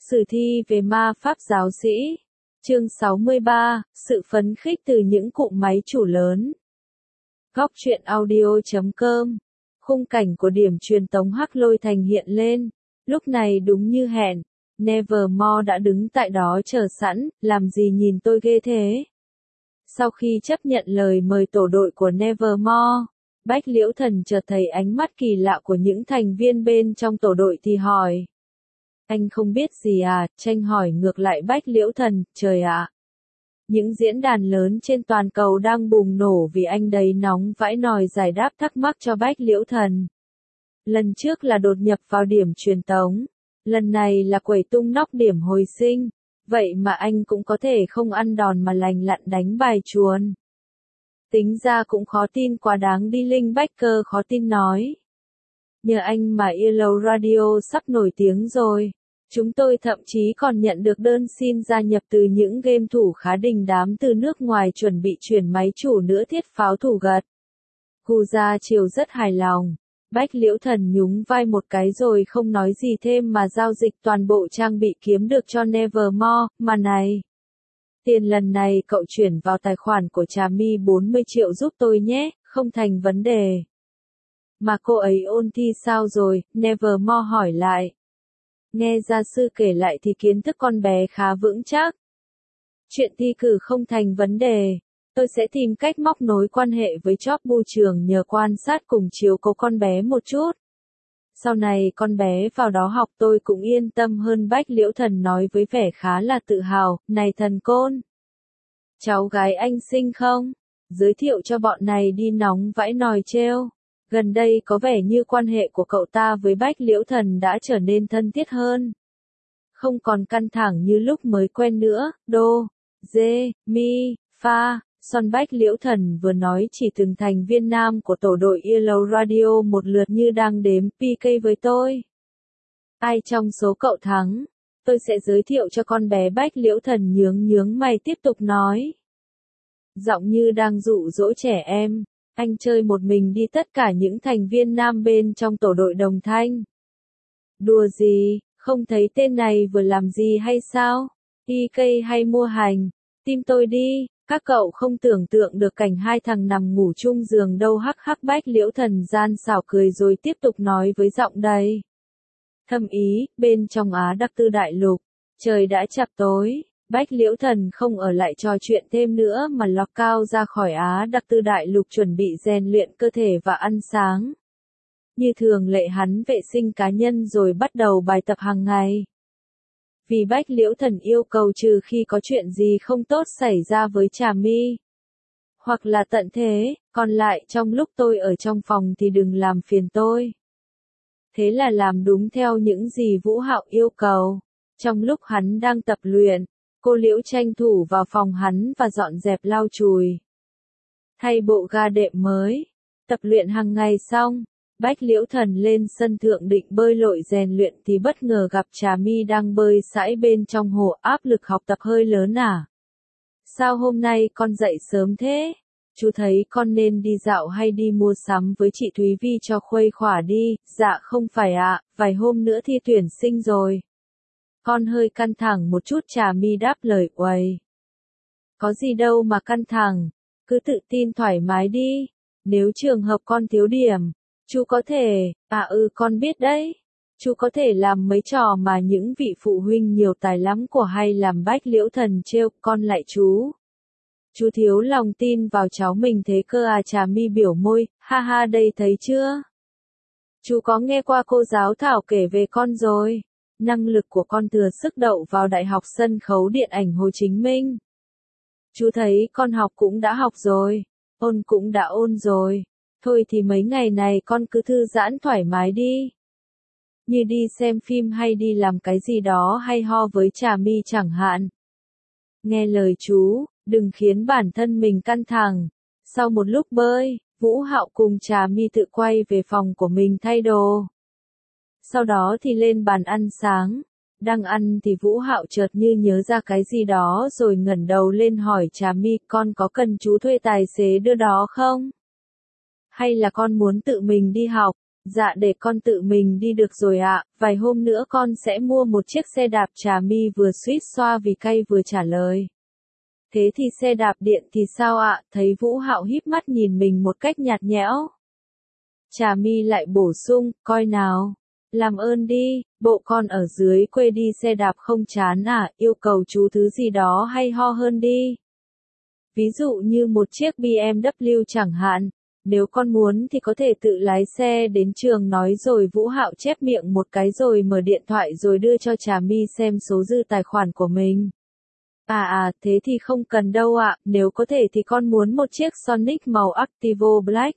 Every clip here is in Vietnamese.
Sử thi về ma pháp giáo sĩ. Chương 63, sự phấn khích từ những cụm máy chủ lớn. Góc truyện audio.com. Khung cảnh của điểm truyền tống Hắc Lôi Thành hiện lên. Lúc này đúng như hẹn, Nevermore đã đứng tại đó chờ sẵn, làm gì nhìn tôi ghê thế? Sau khi chấp nhận lời mời tổ đội của Nevermore, Bách Liễu Thần chợt thấy ánh mắt kỳ lạ của những thành viên bên trong tổ đội thì hỏi. Anh không biết gì à? Tranh hỏi ngược lại Bách Liễu Thần, trời ạ. Những diễn đàn lớn trên toàn cầu đang bùng nổ vì anh đấy nóng vãi nòi giải đáp thắc mắc cho Bách Liễu Thần. Lần trước là đột nhập vào điểm truyền tống, lần này là quẩy tung nóc điểm hồi sinh, vậy mà anh cũng có thể không ăn đòn mà lành lặn đánh bài chuồn. Tính ra cũng khó tin quá đáng đi. Linh Baker khó tin nói. Nhờ anh mà Yellow Radio sắp nổi tiếng rồi. Chúng tôi thậm chí còn nhận được đơn xin gia nhập từ những game thủ khá đình đám từ nước ngoài chuẩn bị chuyển máy chủ nữa. Thiết pháo thủ gật. Gu Gia Triều rất hài lòng. Bách Liễu Thần nhún vai một cái rồi không nói gì thêm mà giao dịch toàn bộ trang bị kiếm được cho Nevermore. Mà này, tiền lần này cậu chuyển vào tài khoản của Trà My 40 triệu giúp tôi nhé, không thành vấn đề. Mà cô ấy ôn thi sao rồi? Nevermore hỏi lại. Nghe gia sư kể lại thì kiến thức con bé khá vững chắc. Chuyện thi cử không thành vấn đề. Tôi sẽ tìm cách móc nối quan hệ với chóp bu trường nhờ quan sát cùng chiếu cố con bé một chút. Sau này con bé vào đó học tôi cũng yên tâm hơn. Bách Liễu Thần nói với vẻ khá là tự hào. Này thần côn, cháu gái anh xinh không? Giới thiệu cho bọn này đi. Nóng vãi nòi trêu. Gần đây có vẻ như quan hệ của cậu ta với Bách Liễu Thần đã trở nên thân thiết hơn. Không còn căng thẳng như lúc mới quen nữa. Đô, dê, mi, pha, son. Bách Liễu Thần vừa nói chỉ từng thành viên nam của tổ đội Yellow Radio một lượt như đang đếm PK với tôi. Ai trong số cậu thắng, tôi sẽ giới thiệu cho con bé. Bách Liễu Thần nhướng mày tiếp tục nói. Giọng như đang dụ dỗ trẻ em. Anh chơi một mình đi. Tất cả những thành viên nam bên trong tổ đội đồng thanh. Đùa gì, không thấy tên này vừa làm gì hay sao? PK hay mua hành? Tim tôi đi. Các cậu không tưởng tượng được cảnh hai thằng nằm ngủ chung giường đâu. Hắc hắc. Bách Liễu Thần gian xảo cười rồi tiếp tục nói với giọng đầy thâm ý. Bên trong Á Đặc Tư Đại Lục, trời đã chập tối. Bách Liễu Thần không ở lại trò chuyện thêm nữa mà lọt cao ra khỏi Á Đặc Tư Đại Lục chuẩn bị rèn luyện cơ thể và ăn sáng. Như thường lệ hắn vệ sinh cá nhân rồi bắt đầu bài tập hàng ngày. Vì Bách Liễu Thần yêu cầu trừ khi có chuyện gì không tốt xảy ra với Trà My, hoặc là tận thế, còn lại trong lúc tôi ở trong phòng thì đừng làm phiền tôi. Thế là làm đúng theo những gì Vũ Hạo yêu cầu. Trong lúc hắn đang tập luyện, cô Liễu tranh thủ vào phòng hắn và dọn dẹp lau chùi. Thay bộ ga đệm mới. Tập luyện hàng ngày xong, Bách Liễu Thần lên sân thượng định bơi lội rèn luyện thì bất ngờ gặp Trà My đang bơi sãi bên trong hồ. Áp lực học tập hơi lớn à? Sao hôm nay con dậy sớm thế? Chú thấy con nên đi dạo hay đi mua sắm với chị Thúy Vi cho khuây khỏa đi. Dạ không phải ạ, vài hôm nữa thi tuyển sinh rồi. Con hơi căng thẳng một chút. Trà My đáp lời uầy. Có gì đâu mà căng thẳng, cứ tự tin thoải mái đi. Nếu trường hợp con thiếu điểm, chú có thể, con biết đấy. Chú có thể làm mấy trò mà những vị phụ huynh nhiều tài lắm của hay làm. Bách Liễu Thần trêu. Con lại chú. Chú thiếu lòng tin vào cháu mình thế cơ à? Trà My biểu môi. Ha ha, đây thấy chưa? Chú có nghe qua cô giáo Thảo kể về con rồi. Năng lực của con thừa sức đậu vào Đại học Sân khấu Điện ảnh Hồ Chí Minh. Chú thấy con học cũng đã học rồi, ôn cũng đã ôn rồi. Thôi thì mấy ngày này con cứ thư giãn thoải mái đi. Như đi xem phim hay đi làm cái gì đó hay ho với Trà My chẳng hạn. Nghe lời chú, đừng khiến bản thân mình căng thẳng. Sau một lúc bơi, Vũ Hạo cùng Trà My tự quay về phòng của mình thay đồ. Sau đó thì lên bàn ăn sáng. Đang ăn thì Vũ Hạo chợt như nhớ ra cái gì đó rồi ngẩng đầu lên hỏi Trà My, con có cần chú thuê tài xế đưa đó không? Hay là con muốn tự mình đi học? Dạ để con tự mình đi được rồi ạ, vài hôm nữa con sẽ mua một chiếc xe đạp. Trà My vừa suýt xoa vì cay vừa trả lời. Thế thì xe đạp điện thì sao ạ? Thấy Vũ Hạo híp mắt nhìn mình một cách nhạt nhẽo. Trà My lại bổ sung, coi nào. Làm ơn đi, bộ con ở dưới quê đi xe đạp không chán à, yêu cầu chú thứ gì đó hay ho hơn đi. Ví dụ như một chiếc BMW chẳng hạn, nếu con muốn thì có thể tự lái xe đến trường nói rồi. Vũ Hạo chép miệng một cái rồi mở điện thoại rồi đưa cho Trà My xem số dư tài khoản của mình. Thế thì không cần đâu ạ, nếu có thể thì con muốn một chiếc Sonic màu Activo Black.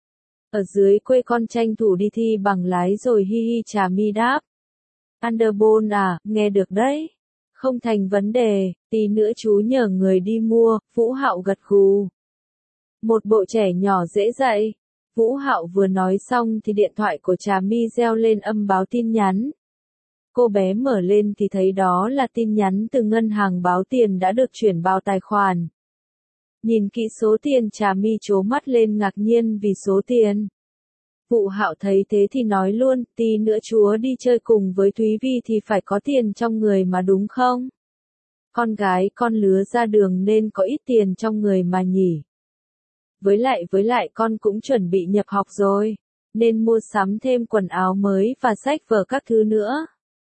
Ở dưới quê con tranh thủ đi thi bằng lái rồi hi hi. Trà My đáp. Underbone à, nghe được đấy. Không thành vấn đề, tí nữa chú nhờ người đi mua. Vũ Hạo gật gù. Một bộ trẻ nhỏ dễ dạy. Vũ Hạo vừa nói xong thì điện thoại của Trà My reo lên âm báo tin nhắn. Cô bé mở lên thì thấy đó là tin nhắn từ ngân hàng báo tiền đã được chuyển vào tài khoản. Nhìn kỹ số tiền, Trà My trố mắt lên ngạc nhiên vì số tiền. Vũ Hạo thấy thế thì nói luôn, tí nữa chúa đi chơi cùng với Thúy Vi thì phải có tiền trong người mà đúng không? Con gái con lứa ra đường nên có ít tiền trong người mà nhỉ. Với lại con cũng chuẩn bị nhập học rồi, nên mua sắm thêm quần áo mới và sách vở các thứ nữa.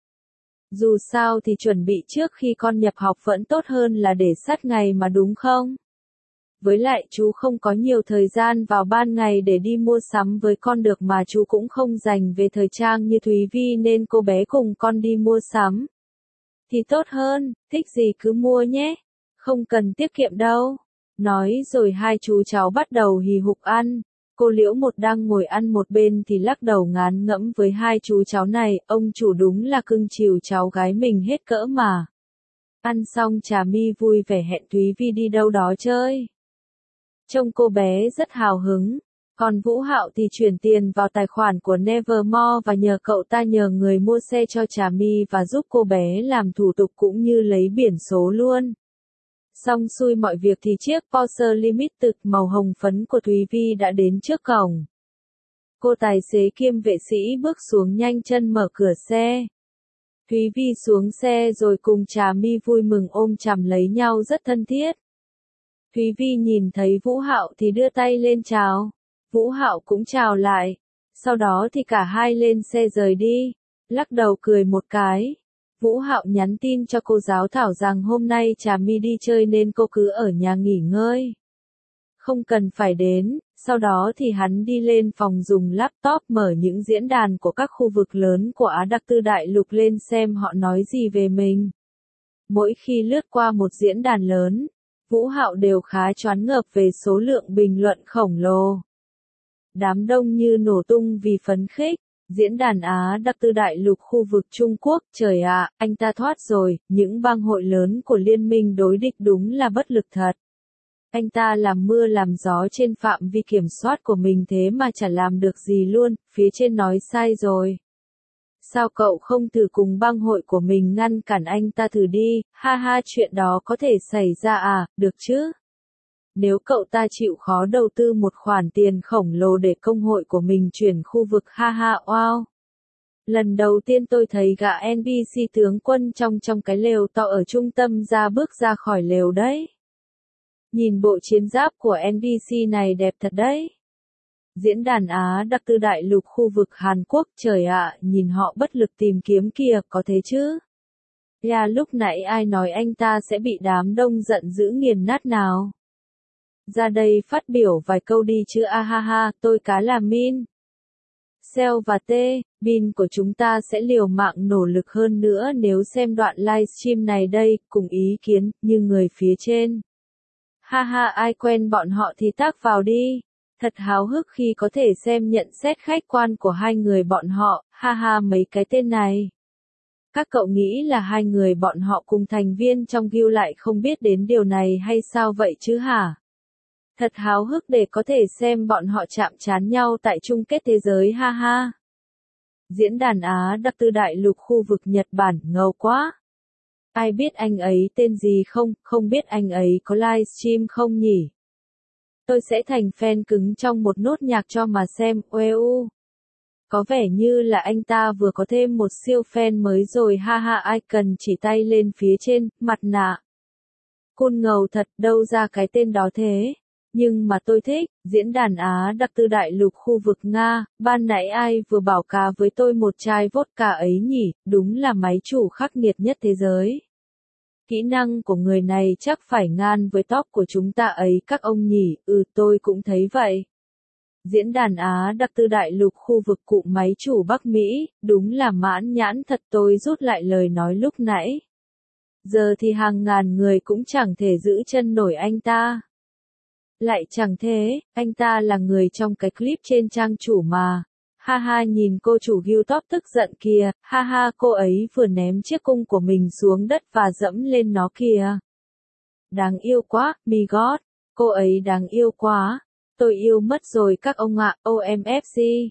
Dù sao thì chuẩn bị trước khi con nhập học vẫn tốt hơn là để sát ngày mà đúng không? Với lại chú không có nhiều thời gian vào ban ngày để đi mua sắm với con được mà chú cũng không dành về thời trang như Thúy Vi nên cô bé cùng con đi mua sắm. Thì tốt hơn, thích gì cứ mua nhé, không cần tiết kiệm đâu. Nói rồi hai chú cháu bắt đầu hì hục ăn. Cô Liễu một đang ngồi ăn một bên thì lắc đầu ngán ngẫm với hai chú cháu này, ông chủ đúng là cưng chiều cháu gái mình hết cỡ mà. Ăn xong Trà My vui vẻ hẹn Thúy Vi đi đâu đó chơi. Trông cô bé rất hào hứng, còn Vũ Hạo thì chuyển tiền vào tài khoản của Nevermore và nhờ cậu ta nhờ người mua xe cho Trà My và giúp cô bé làm thủ tục cũng như lấy biển số luôn. Xong xuôi mọi việc thì chiếc Porsche Limited màu hồng phấn của Thúy Vi đã đến trước cổng. Cô tài xế kiêm vệ sĩ bước xuống nhanh chân mở cửa xe. Thúy Vi xuống xe rồi cùng Trà My vui mừng ôm chầm lấy nhau rất thân thiết. Thúy Vi nhìn thấy Vũ Hạo thì đưa tay lên chào. Vũ Hạo cũng chào lại. Sau đó thì cả hai lên xe rời đi. Lắc đầu cười một cái. Vũ Hạo nhắn tin cho cô giáo Thảo rằng hôm nay Trà My đi chơi nên cô cứ ở nhà nghỉ ngơi. Không cần phải đến, sau đó thì hắn đi lên phòng dùng laptop mở những diễn đàn của các khu vực lớn của Á Đặc Tư Đại Lục lên xem họ nói gì về mình. Mỗi khi lướt qua một diễn đàn lớn, Vũ Hạo đều khá choáng ngợp về số lượng bình luận khổng lồ. Đám đông như nổ tung vì phấn khích. Diễn đàn Á Đặc Tư Đại Lục khu vực Trung Quốc, trời ạ, anh ta thoát rồi, những bang hội lớn của liên minh đối địch đúng là bất lực thật. Anh ta làm mưa làm gió trên phạm vi kiểm soát của mình thế mà chả làm được gì luôn, phía trên nói sai rồi. Sao cậu không thử cùng bang hội của mình ngăn cản anh ta thử đi, ha ha, chuyện đó có thể xảy ra à, được chứ? Nếu cậu ta chịu khó đầu tư một khoản tiền khổng lồ để công hội của mình chuyển khu vực, ha ha, wow. Lần đầu tiên tôi thấy gã NPC tướng quân trong cái lều to ở trung tâm bước ra khỏi lều đấy. Nhìn bộ chiến giáp của NPC này đẹp thật đấy. Diễn đàn Á Đặc Tư Đại Lục khu vực Hàn Quốc, trời ạ, nhìn họ bất lực tìm kiếm kìa, có thế chứ? Lúc nãy ai nói anh ta sẽ bị đám đông giận dữ nghiền nát nào? Ra đây phát biểu vài câu đi chứ, a ha ha, tôi cá là Min. Seo và T, Bin của chúng ta sẽ liều mạng nỗ lực hơn nữa nếu xem đoạn livestream này đây, cùng ý kiến, như người phía trên. Ha ha, ai quen bọn họ thì tác vào đi. Thật háo hức khi có thể xem nhận xét khách quan của hai người bọn họ, ha ha, mấy cái tên này. Các cậu nghĩ là hai người bọn họ cùng thành viên trong guild lại không biết đến điều này hay sao vậy chứ hả? Thật háo hức để có thể xem bọn họ chạm trán nhau tại chung kết thế giới, ha ha. Diễn đàn Á Đặc Tư Đại Lục khu vực Nhật Bản, ngầu quá. Ai biết anh ấy tên gì không, không biết anh ấy có livestream không nhỉ? Tôi sẽ thành fan cứng trong một nốt nhạc cho mà xem, ueu. Có vẻ như là anh ta vừa có thêm một siêu fan mới rồi ha ha, icon chỉ tay lên phía trên, mặt nạ. Cool ngầu thật, đâu ra cái tên đó thế. Nhưng mà tôi thích, diễn đàn Á đặc tư đại lục khu vực Nga, ban nãy ai vừa bảo cá với tôi một chai vodka ấy nhỉ, đúng là máy chủ khắc nghiệt nhất thế giới. Kỹ năng của người này chắc phải ngang với top của chúng ta ấy các ông nhỉ, tôi cũng thấy vậy. Diễn đàn Á đặc tư đại lục khu vực cụm máy chủ Bắc Mỹ, đúng là mãn nhãn thật, tôi rút lại lời nói lúc nãy. Giờ thì hàng ngàn người cũng chẳng thể giữ chân nổi anh ta. Lại chẳng thế, anh ta là người trong cái clip trên trang chủ mà. Ha ha, nhìn cô chủ YouTube tức giận kìa, ha ha, cô ấy vừa ném chiếc cung của mình xuống đất và dẫm lên nó kìa. Đáng yêu quá, my god, cô ấy đáng yêu quá. Tôi yêu mất rồi các ông ạ, OMFC.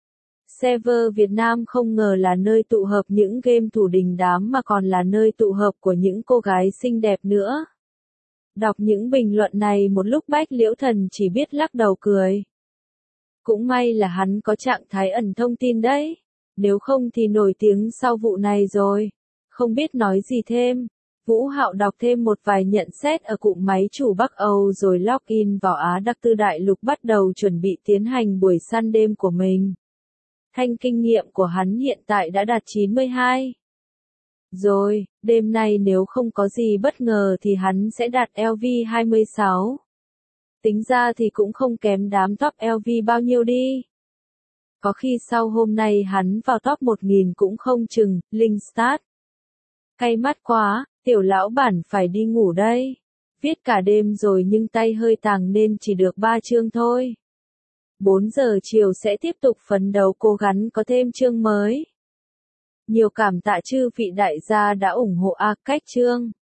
Server Việt Nam không ngờ là nơi tụ hợp những game thủ đình đám mà còn là nơi tụ hợp của những cô gái xinh đẹp nữa. Đọc những bình luận này một lúc Bách Liễu Thần chỉ biết lắc đầu cười. Cũng may là hắn có trạng thái ẩn thông tin đấy. Nếu không thì nổi tiếng sau vụ này rồi. Không biết nói gì thêm. Vũ Hạo đọc thêm một vài nhận xét ở cụm máy chủ Bắc Âu rồi login vào Á đặc tư đại lục bắt đầu chuẩn bị tiến hành buổi săn đêm của mình. Thanh kinh nghiệm của hắn hiện tại đã đạt 92. Rồi, đêm nay nếu không có gì bất ngờ thì hắn sẽ đạt LV26. Tính ra thì cũng không kém đám top LV bao nhiêu đi. Có khi sau hôm nay hắn vào top 1000 cũng không chừng, Linh Start. Cay mắt quá, tiểu lão bản phải đi ngủ đây. Viết cả đêm rồi nhưng tay hơi tàng nên chỉ được 3 chương thôi. 4 giờ chiều sẽ tiếp tục phấn đấu cố gắng có thêm chương mới. Nhiều cảm tạ chư vị đại gia đã ủng hộ cách chương.